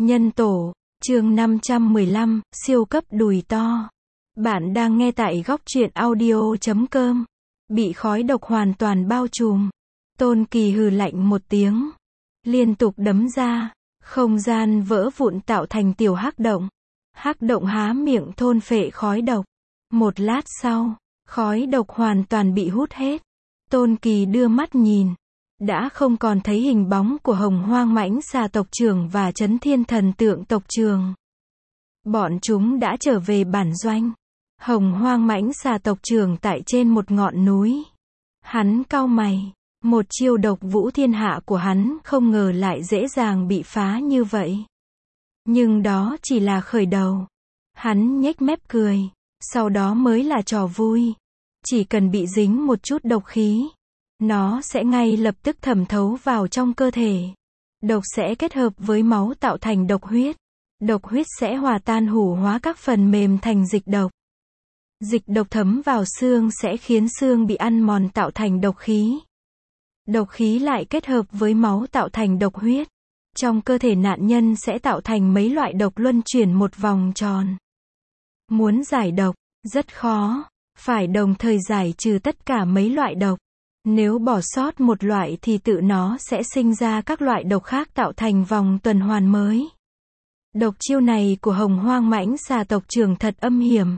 Nhân tổ, chương 515, siêu cấp đùi to. Bạn đang nghe tại góc truyện audio.com. Bị khói độc hoàn toàn bao trùm. Tôn Kỳ hừ lạnh một tiếng. Liên tục đấm ra. Không gian vỡ vụn tạo thành tiểu hắc động. Hắc động há miệng thôn phệ khói độc. Một lát sau, khói độc hoàn toàn bị hút hết. Tôn Kỳ đưa mắt nhìn. Đã không còn thấy hình bóng của Hồng Hoang Mãnh Xà tộc trưởng và Chấn Thiên Thần Tượng tộc trưởng. Bọn chúng đã trở về bản doanh. Hồng Hoang Mãnh Xà tộc trưởng tại trên một ngọn núi. Hắn cau mày. Một chiêu độc vũ thiên hạ của hắn không ngờ lại dễ dàng bị phá như vậy. Nhưng đó chỉ là khởi đầu. Hắn nhếch mép cười. Sau đó mới là trò vui. Chỉ cần bị dính một chút độc khí, nó sẽ ngay lập tức thẩm thấu vào trong cơ thể. Độc sẽ kết hợp với máu tạo thành độc huyết. Độc huyết sẽ hòa tan hủ hóa các phần mềm thành dịch độc. Dịch độc thấm vào xương sẽ khiến xương bị ăn mòn tạo thành độc khí. Độc khí lại kết hợp với máu tạo thành độc huyết. Trong cơ thể nạn nhân sẽ tạo thành mấy loại độc luân chuyển một vòng tròn. Muốn giải độc, rất khó. Phải đồng thời giải trừ tất cả mấy loại độc. Nếu bỏ sót một loại thì tự nó sẽ sinh ra các loại độc khác tạo thành vòng tuần hoàn mới. Độc chiêu này của Hồng Hoang Mãnh Xà tộc trưởng thật âm hiểm.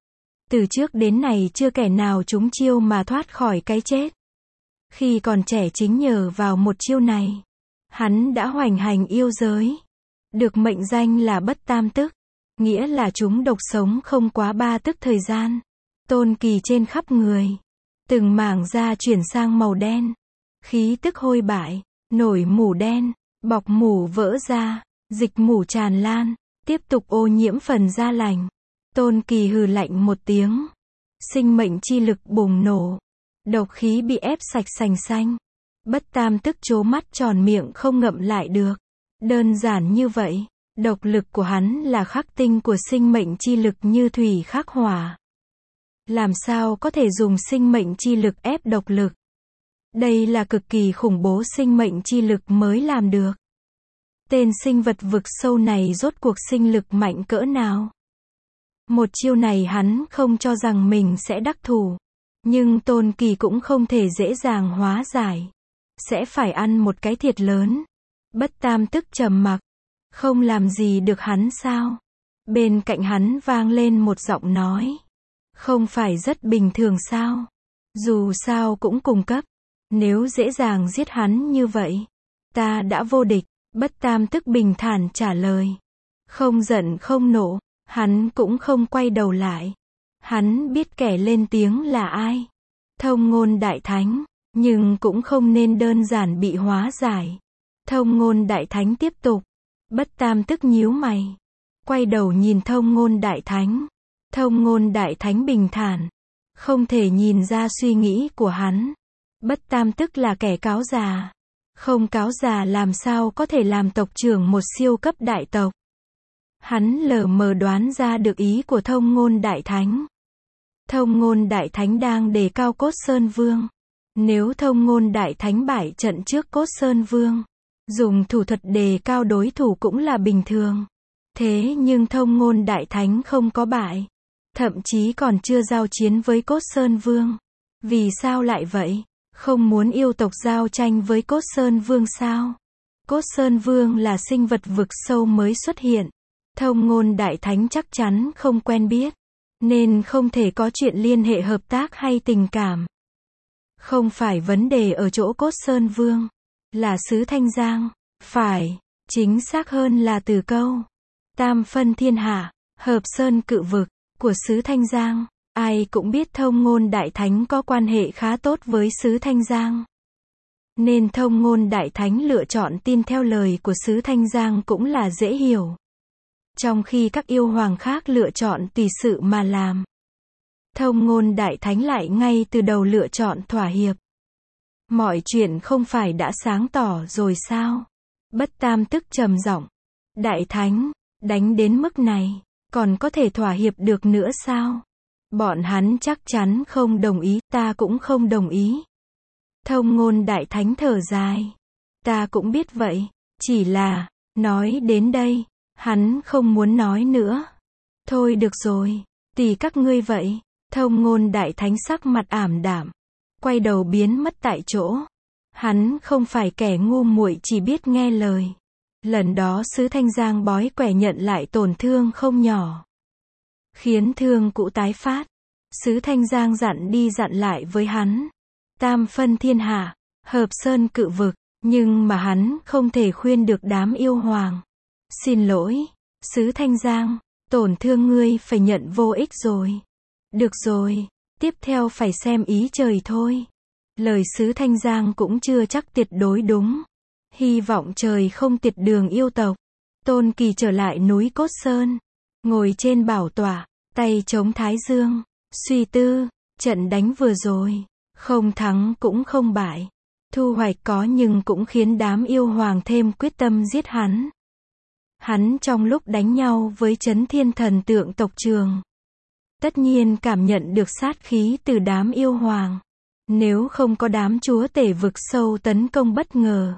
Từ trước đến nay chưa kẻ nào trúng chiêu mà thoát khỏi cái chết. Khi còn trẻ chính nhờ vào một chiêu này, hắn đã hoành hành yêu giới. Được mệnh danh là bất tam tức, nghĩa là chúng độc sống không quá 3 tức thời gian. Tôn Kỳ trên khắp người. Từng mảng da chuyển sang màu đen. Khí tức hôi bại, nổi mủ đen, bọc mủ vỡ ra, dịch mủ tràn lan, tiếp tục ô nhiễm phần da lành. Tôn Kỳ hừ lạnh một tiếng. Sinh mệnh chi lực bùng nổ. Độc khí bị ép sạch sành xanh. Bất tam tức trố mắt tròn miệng không ngậm lại được. Đơn giản như vậy, độc lực của hắn là khắc tinh của sinh mệnh chi lực như thủy khắc hỏa. Làm sao có thể dùng sinh mệnh chi lực ép độc lực? Đây là cực kỳ khủng bố sinh mệnh chi lực mới làm được. Tên sinh vật vực sâu này rốt cuộc sinh lực mạnh cỡ nào? Một chiêu này hắn không cho rằng mình sẽ đắc thủ. Nhưng Tôn Kỳ cũng không thể dễ dàng hóa giải. Sẽ phải ăn một cái thiệt lớn. Bất tam tức trầm mặc. Không làm gì được hắn sao? Bên cạnh hắn vang lên một giọng nói. Không phải rất bình thường sao? Dù sao cũng cùng cấp. Nếu dễ dàng giết hắn như vậy, ta đã vô địch. Bất tam tức bình thản trả lời. Không giận không nộ, hắn cũng không quay đầu lại. Hắn biết kẻ lên tiếng là ai. Thông Ngôn Đại Thánh, nhưng cũng không nên đơn giản bị hóa giải. Thông Ngôn Đại Thánh tiếp tục. Bất tam tức nhíu mày. Quay đầu nhìn Thông Ngôn Đại Thánh. Thông Ngôn Đại Thánh bình thản. Không thể nhìn ra suy nghĩ của hắn. Bất tam tức là kẻ cáo già. Không cáo già làm sao có thể làm tộc trưởng một siêu cấp đại tộc. Hắn lờ mờ đoán ra được ý của Thông Ngôn Đại Thánh. Thông Ngôn Đại Thánh đang đề cao Cốt Sơn Vương. Nếu Thông Ngôn Đại Thánh bại trận trước Cốt Sơn Vương, dùng thủ thuật đề cao đối thủ cũng là bình thường. Thế nhưng Thông Ngôn Đại Thánh không có bại. Thậm chí còn chưa giao chiến với Cốt Sơn Vương. Vì sao lại vậy? Không muốn yêu tộc giao tranh với Cốt Sơn Vương sao? Cốt Sơn Vương là sinh vật vực sâu mới xuất hiện. Thông Ngôn Đại Thánh chắc chắn không quen biết. Nên không thể có chuyện liên hệ hợp tác hay tình cảm. Không phải vấn đề ở chỗ Cốt Sơn Vương. Là xứ Thanh Giang. Phải. Chính xác hơn là từ câu tam phân thiên hạ, hợp sơn cự vực của xứ Thanh Giang. Ai cũng biết Thông Ngôn Đại Thánh có quan hệ khá tốt với xứ Thanh Giang. Nên Thông Ngôn Đại Thánh lựa chọn tin theo lời của xứ Thanh Giang cũng là dễ hiểu. Trong khi các yêu hoàng khác lựa chọn tùy sự mà làm. Thông Ngôn Đại Thánh lại ngay từ đầu lựa chọn thỏa hiệp. Mọi chuyện không phải đã sáng tỏ rồi sao? Bất tam tức trầm giọng. Đại Thánh, đánh đến mức này, còn có thể thỏa hiệp được nữa sao? Bọn hắn chắc chắn không đồng ý, ta cũng không đồng ý. Thông Ngôn Đại Thánh thở dài. Ta cũng biết vậy, chỉ là, nói đến đây, Hắn không muốn nói nữa. Thôi được rồi, tùy các ngươi vậy. Thông Ngôn Đại Thánh sắc mặt ảm đạm, quay đầu biến mất tại chỗ. Hắn không phải kẻ ngu muội chỉ biết nghe lời. Lần đó sứ Thanh Giang bói quẻ nhận lại tổn thương không nhỏ, khiến thương cũ tái phát. Sứ Thanh Giang dặn đi dặn lại với hắn, tam phân thiên hạ, hợp sơn cự vực, nhưng mà hắn không thể khuyên được đám yêu hoàng. Xin lỗi, sứ Thanh Giang, tổn thương ngươi phải nhận vô ích rồi. Được rồi, tiếp theo phải xem ý trời thôi. Lời sứ Thanh Giang cũng chưa chắc tuyệt đối đúng. Hy vọng trời không tiệt đường yêu tộc. Tôn Kỳ trở lại núi Cốt Sơn, ngồi trên bảo tọa, tay chống thái dương, suy tư, trận đánh vừa rồi, không thắng cũng không bại. Thu hoạch có nhưng cũng khiến đám yêu hoàng thêm quyết tâm giết hắn. Hắn trong lúc đánh nhau với Chấn Thiên Thần Tượng tộc Trường, tất nhiên cảm nhận được sát khí từ đám yêu hoàng. Nếu không có đám chúa tể vực sâu tấn công bất ngờ,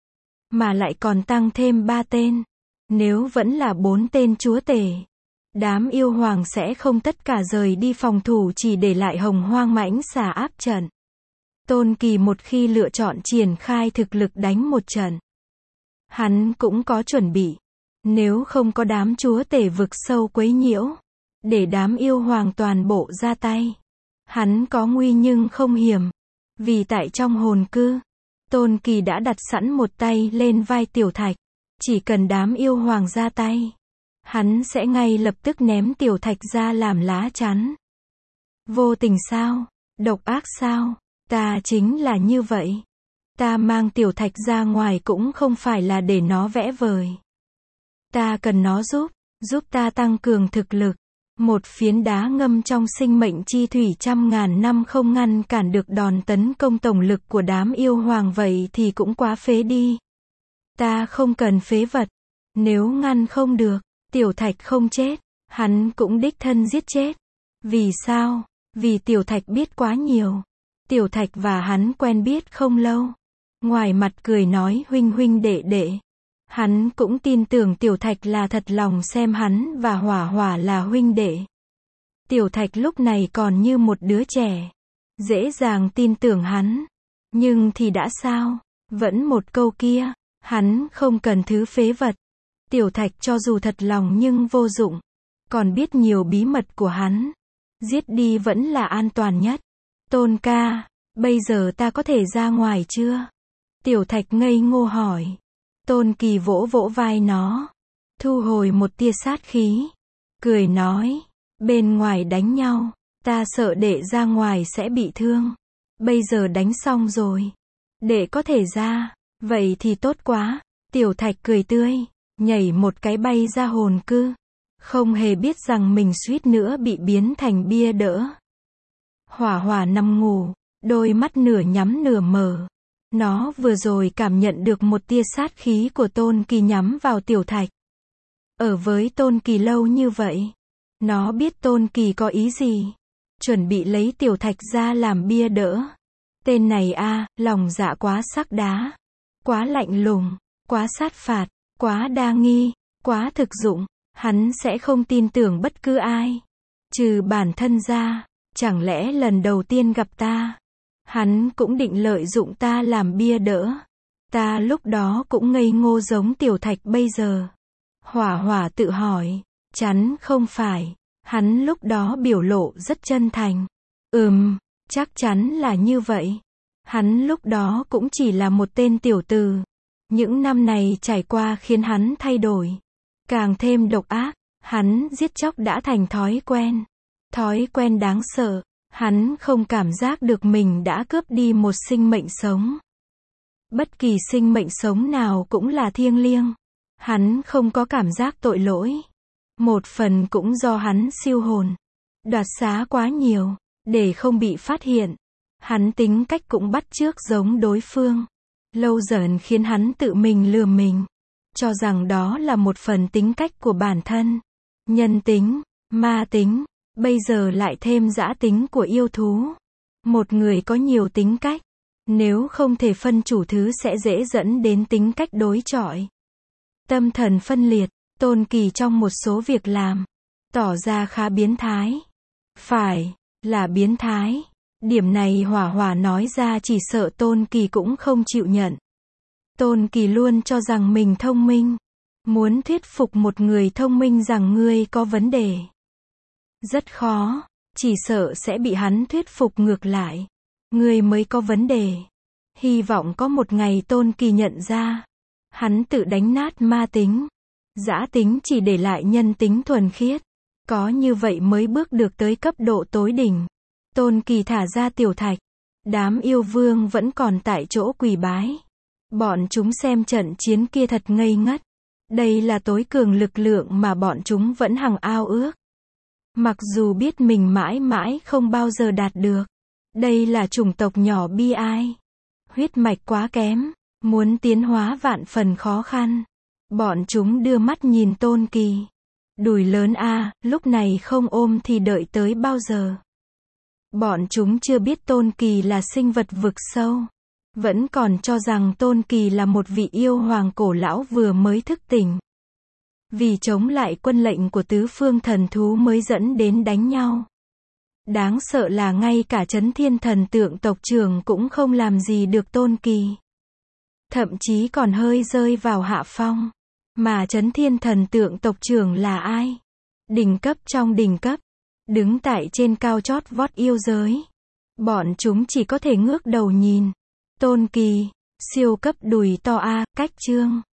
mà lại còn tăng thêm 3 tên, nếu vẫn là 4 tên chúa tể, đám yêu hoàng sẽ không tất cả rời đi phòng thủ chỉ để lại Hồng Hoang mãnh xà áp trận. Tôn Kỳ một khi lựa chọn triển khai thực lực đánh một trận, hắn cũng có chuẩn bị. Nếu không có đám chúa tể vực sâu quấy nhiễu, để đám yêu hoàng toàn bộ ra tay, hắn có nguy nhưng không hiểm. Vì tại trong hồn cư, Tôn Kỳ đã đặt sẵn một tay lên vai Tiểu Thạch. Chỉ cần đám yêu hoàng ra tay, hắn sẽ ngay lập tức ném Tiểu Thạch ra làm lá chắn. Vô tình sao? Độc ác sao? Ta chính là như vậy. Ta mang Tiểu Thạch ra ngoài cũng không phải là để nó vẽ vời. Ta cần nó giúp ta tăng cường thực lực. Một phiến đá ngâm trong sinh mệnh chi thủy trăm ngàn năm không ngăn cản được đòn tấn công tổng lực của đám yêu hoàng vậy thì cũng quá phế đi. Ta không cần phế vật. Nếu ngăn không được, Tiểu Thạch không chết, hắn cũng đích thân giết chết. Vì sao? Vì Tiểu Thạch biết quá nhiều. Tiểu Thạch và hắn quen biết không lâu. Ngoài mặt cười nói huynh huynh đệ đệ, hắn cũng tin tưởng Tiểu Thạch là thật lòng xem hắn và Hỏa Hỏa là huynh đệ. Tiểu Thạch lúc này còn như một đứa trẻ, dễ dàng tin tưởng hắn. Nhưng thì đã sao? Vẫn một câu kia, hắn không cần thứ phế vật. Tiểu Thạch cho dù thật lòng nhưng vô dụng, còn biết nhiều bí mật của hắn. Giết đi vẫn là an toàn nhất. Tôn ca, bây giờ ta có thể ra ngoài chưa? Tiểu Thạch ngây ngô hỏi. Tôn Kỳ vỗ vỗ vai nó, thu hồi một tia sát khí, cười nói, bên ngoài đánh nhau, ta sợ đệ ra ngoài sẽ bị thương. Bây giờ đánh xong rồi, đệ có thể ra, vậy thì tốt quá. Tiểu Thạch cười tươi, nhảy một cái bay ra hồn cư, không hề biết rằng mình suýt nữa bị biến thành bia đỡ. Hỏa Hỏa nằm ngủ, đôi mắt nửa nhắm nửa mở. Nó vừa rồi cảm nhận được một tia sát khí của Tôn Kỳ nhắm vào Tiểu Thạch. Ở với Tôn Kỳ lâu như vậy, nó biết Tôn Kỳ có ý gì. Chuẩn bị lấy Tiểu Thạch ra làm bia đỡ. Tên này lòng dạ quá sắc đá, quá lạnh lùng, quá sát phạt, quá đa nghi, quá thực dụng. Hắn sẽ không tin tưởng bất cứ ai, trừ bản thân ra. Chẳng lẽ lần đầu tiên gặp ta, hắn cũng định lợi dụng ta làm bia đỡ? Ta lúc đó cũng ngây ngô giống Tiểu Thạch bây giờ. Hỏa Hỏa tự hỏi, chắn không phải. Hắn lúc đó biểu lộ rất chân thành. Chắc chắn là như vậy. Hắn lúc đó cũng chỉ là một tên tiểu tử. Những năm này trải qua khiến hắn thay đổi, càng thêm độc ác. Hắn giết chóc đã thành thói quen. Thói quen đáng sợ. Hắn không cảm giác được mình đã cướp đi một sinh mệnh sống. Bất kỳ sinh mệnh sống nào cũng là thiêng liêng. Hắn không có cảm giác tội lỗi. Một phần cũng do hắn siêu hồn, đoạt xá quá nhiều, để không bị phát hiện. Hắn tính cách cũng bắt chước giống đối phương. Lâu dần khiến hắn tự mình lừa mình, cho rằng đó là một phần tính cách của bản thân. Nhân tính, ma tính, bây giờ lại thêm dã tính của yêu thú. Một người có nhiều tính cách, nếu không thể phân chủ thứ sẽ dễ dẫn đến tính cách đối chọi. Tâm thần phân liệt, Tôn Kỳ trong một số việc làm, tỏ ra khá biến thái. Phải, là biến thái. Điểm này Hỏa Hỏa nói ra chỉ sợ Tôn Kỳ cũng không chịu nhận. Tôn Kỳ luôn cho rằng mình thông minh. Muốn thuyết phục một người thông minh rằng ngươi có vấn đề rất khó, chỉ sợ sẽ bị hắn thuyết phục ngược lại. Ngươi mới có vấn đề. Hy vọng có một ngày Tôn Kỳ nhận ra, hắn tự đánh nát ma tính. Dã tính chỉ để lại nhân tính thuần khiết. Có như vậy mới bước được tới cấp độ tối đỉnh. Tôn Kỳ thả ra Tiểu Thạch. Đám yêu vương vẫn còn tại chỗ quỳ bái. Bọn chúng xem trận chiến kia thật ngây ngất. Đây là tối cường lực lượng mà bọn chúng vẫn hằng ao ước. Mặc dù biết mình mãi mãi không bao giờ đạt được. Đây là chủng tộc nhỏ bi ai. Huyết mạch quá kém. Muốn tiến hóa vạn phần khó khăn. Bọn chúng đưa mắt nhìn Tôn Kỳ. Đùi lớn a, lúc này không ôm thì đợi tới bao giờ. Bọn chúng chưa biết Tôn Kỳ là sinh vật vực sâu. Vẫn còn cho rằng Tôn Kỳ là một vị yêu hoàng cổ lão vừa mới thức tỉnh. Vì chống lại quân lệnh của tứ phương thần thú mới dẫn đến đánh nhau. Đáng sợ là ngay cả Chấn Thiên thần tượng tộc trưởng cũng không làm gì được Tôn Kỳ. Thậm chí còn hơi rơi vào hạ phong. Mà Chấn Thiên thần tượng tộc trưởng là ai? Đỉnh cấp trong đỉnh cấp. Đứng tại trên cao chót vót yêu giới. Bọn chúng chỉ có thể ngước đầu nhìn. Tôn Kỳ, siêu cấp đùi to a, cách chương.